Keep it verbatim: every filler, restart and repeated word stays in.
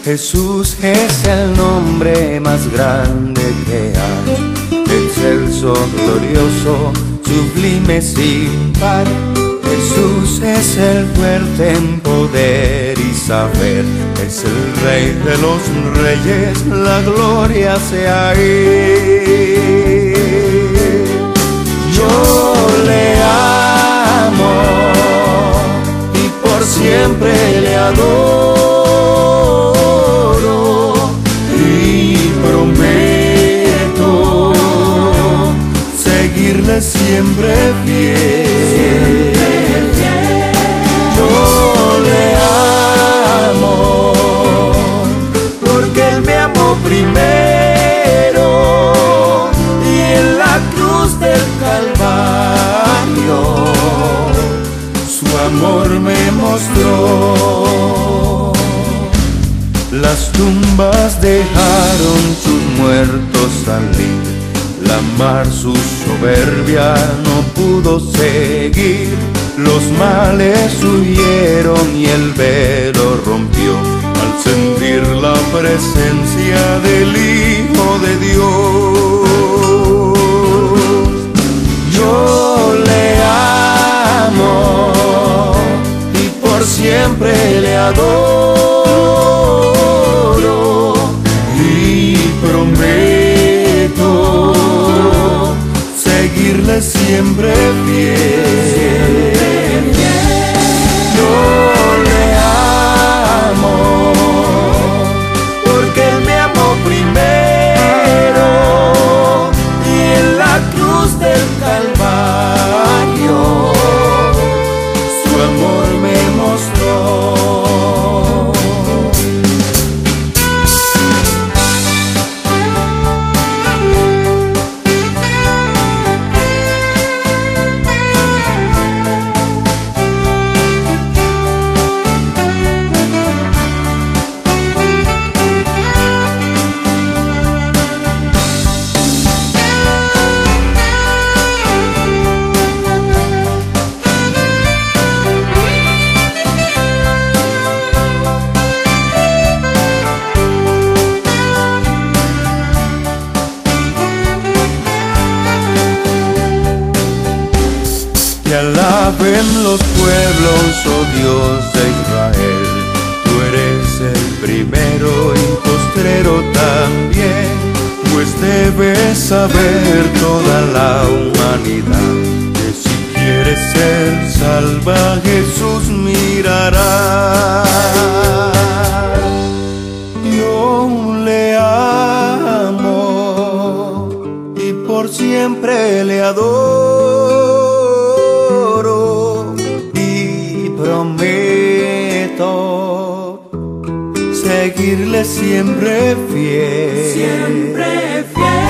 Jesús es el nombre más grande que hay, excelso, glorioso, sublime, sin par. Jesús es el fuerte en poder y saber, es el Rey de los reyes, la gloria sea Él. Yo le amo y por siempre le adoro. Seguirle siempre fiel. Yo le amo porque Él me amó primero y en la cruz del Calvario su amor me mostró. Las tumbas dejaron sus muertos salir, la mar su soberbia no pudo seguir, los males huyeron y el velo rompió al sentir la presencia del Hijo de Dios. Yo le amo y por siempre le adoro y prometo seguirle siempre fiel. Yo le amo porque Él me amó primero y en la cruz del Calvario su amor me mostró. Te alaben los pueblos, oh Dios de Israel, tú eres el primero y postrero también, pues debes saber toda la humanidad que si quieres ser salva, Jesús mirará. Yo le amo y por siempre le adoro. Prometo seguirle siempre fiel. Siempre fiel.